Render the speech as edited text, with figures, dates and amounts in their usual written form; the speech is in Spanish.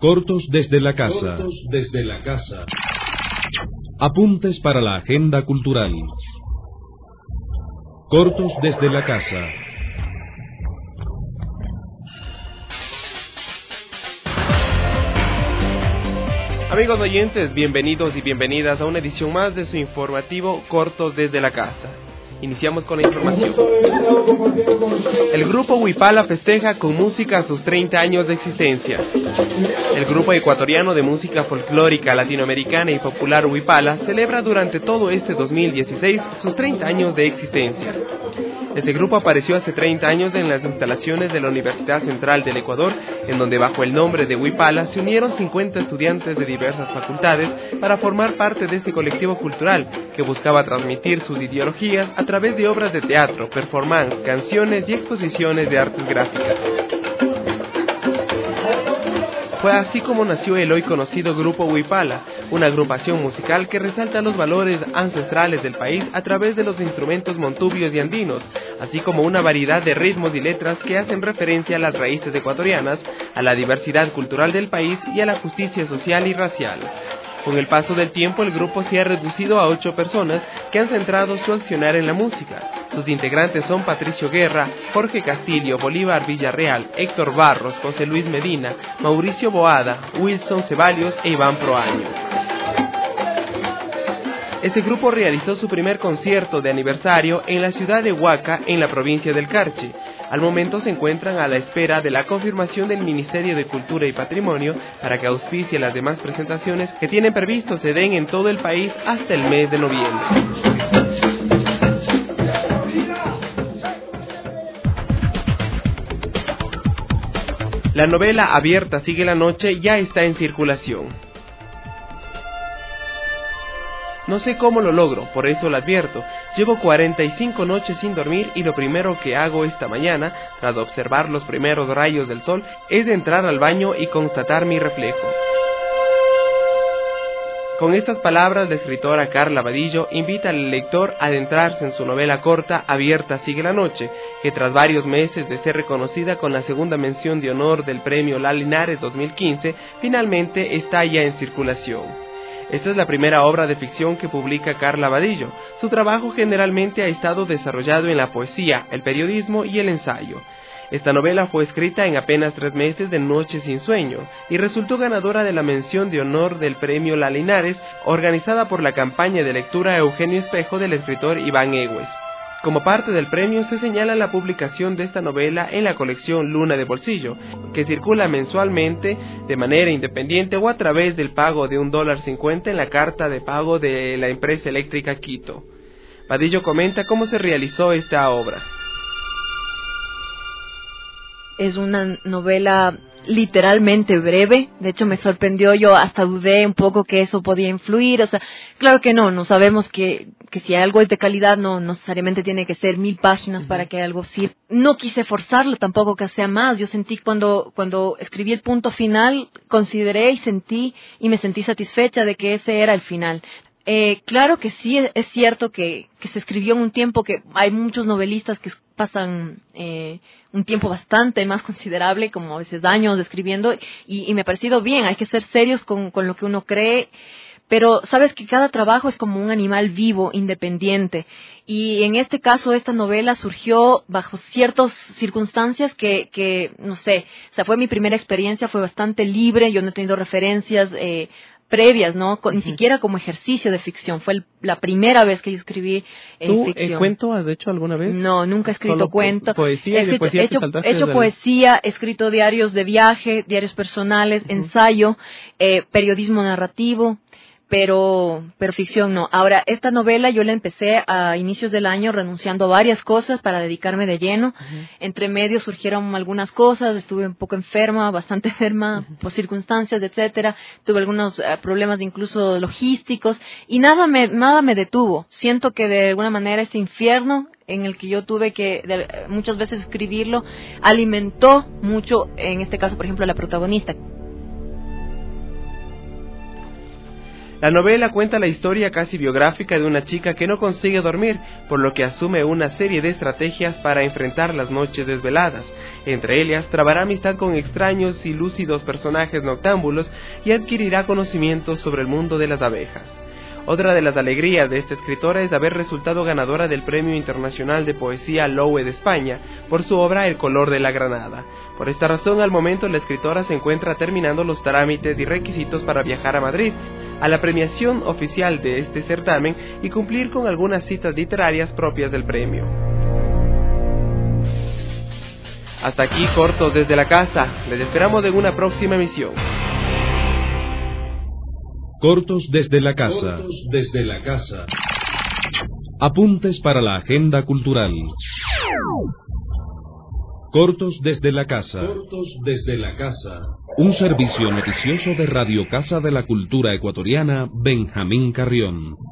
Cortos desde la casa. Cortos desde la casa. Apuntes para la agenda cultural. Cortos desde la casa. Amigos oyentes, bienvenidos y bienvenidas a una edición más de su informativo Cortos desde la casa. Iniciamos con la información. El grupo Huipala festeja con música sus 30 años de existencia. El grupo ecuatoriano de música folclórica latinoamericana y popular Huipala celebra durante todo este 2016 sus 30 años de existencia. Este grupo apareció hace 30 años en las instalaciones de la Universidad Central del Ecuador, en donde bajo el nombre de Huipala se unieron 50 estudiantes de diversas facultades para formar parte de este colectivo cultural que buscaba transmitir sus ideologías a través de obras de teatro, performance, canciones y exposiciones de artes gráficas. Fue así como nació el hoy conocido Grupo Huipala, una agrupación musical que resalta los valores ancestrales del país a través de los instrumentos montubios y andinos, así como una variedad de ritmos y letras que hacen referencia a las raíces ecuatorianas, a la diversidad cultural del país y a la justicia social y racial. Con el paso del tiempo, el grupo se ha reducido a 8 personas que han centrado su accionar en la música. Sus integrantes son Patricio Guerra, Jorge Castillo, Bolívar Villarreal, Héctor Barros, José Luis Medina, Mauricio Boada, Wilson Ceballos e Iván Proaño. Este grupo realizó su primer concierto de aniversario en la ciudad de Huaca, en la provincia del Carchi. Al momento se encuentran a la espera de la confirmación del Ministerio de Cultura y Patrimonio para que auspicie las demás presentaciones que tienen previsto se den en todo el país hasta el mes de noviembre. La novela Abierta sigue la noche ya está en circulación. No sé cómo lo logro, por eso lo advierto. Llevo 45 noches sin dormir y lo primero que hago esta mañana, tras observar los primeros rayos del sol, es de entrar al baño y constatar mi reflejo. Con estas palabras, la escritora Carla Vadillo invita al lector a adentrarse en su novela corta Abierta sigue la noche, que tras varios meses de ser reconocida con la segunda mención de honor del premio La Linares 2015, finalmente está ya en circulación. Esta es la primera obra de ficción que publica Carla Vadillo. Su trabajo generalmente ha estado desarrollado en la poesía, el periodismo y el ensayo. Esta novela fue escrita en apenas 3 meses de noches sin sueño y resultó ganadora de la mención de honor del premio La Linares, organizada por la campaña de lectura Eugenio Espejo del escritor Iván Egues. Como parte del premio se señala la publicación de esta novela en la colección Luna de Bolsillo, que circula mensualmente de manera independiente o a través del pago de $1.50 en la carta de pago de la empresa eléctrica Quito. Vadillo comenta cómo se realizó esta obra. Es una novela literalmente breve, de hecho me sorprendió, yo hasta dudé un poco que eso podía influir, o sea, claro que no sabemos que si algo es de calidad no necesariamente tiene que ser 1000 páginas para que algo sirva. No quise forzarlo tampoco que sea más, yo sentí cuando escribí el punto final, consideré y me sentí satisfecha de que ese era el final. Claro que sí, es cierto que se escribió en un tiempo que hay muchos novelistas que pasan un tiempo bastante más considerable, como a veces años escribiendo, y me ha parecido bien, hay que ser serios con lo que uno cree, pero sabes que cada trabajo es como un animal vivo, independiente, y en este caso esta novela surgió bajo ciertas circunstancias que no sé, o sea, fue mi primera experiencia, fue bastante libre, yo no he tenido referencias previas, ¿no? Ni siquiera como ejercicio de ficción. Fue la primera vez que yo escribí ficción. ¿Cuento has hecho alguna vez? No, nunca he escrito cuento. ¿Poesía? He hecho poesía, he escrito diarios de viaje, diarios personales, ensayo, periodismo narrativo, pero ficción no. Ahora, esta novela yo la empecé a inicios del año renunciando a varias cosas para dedicarme de lleno. Entre medio surgieron algunas cosas, estuve un poco enferma, bastante enferma por circunstancias, etcétera. Tuve algunos problemas incluso logísticos y nada me detuvo. Siento que de alguna manera este infierno en el que yo tuve que muchas veces escribirlo alimentó mucho, en este caso, por ejemplo, a la protagonista. La novela cuenta la historia casi biográfica de una chica que no consigue dormir, por lo que asume una serie de estrategias para enfrentar las noches desveladas. Entre ellas, trabará amistad con extraños y lúcidos personajes noctámbulos y adquirirá conocimientos sobre el mundo de las abejas. Otra de las alegrías de esta escritora es haber resultado ganadora del Premio Internacional de Poesía Loue de España por su obra El color de la granada. Por esta razón, al momento la escritora se encuentra terminando los trámites y requisitos para viajar a Madrid, a la premiación oficial de este certamen y cumplir con algunas citas literarias propias del premio. Hasta aquí Cortos desde la Casa. Les esperamos en una próxima emisión. Cortos desde la casa. Cortos desde la casa. Apuntes para la agenda cultural. Cortos desde la casa. Cortos desde la casa. Un servicio noticioso de Radio Casa de la Cultura Ecuatoriana, Benjamín Carrión.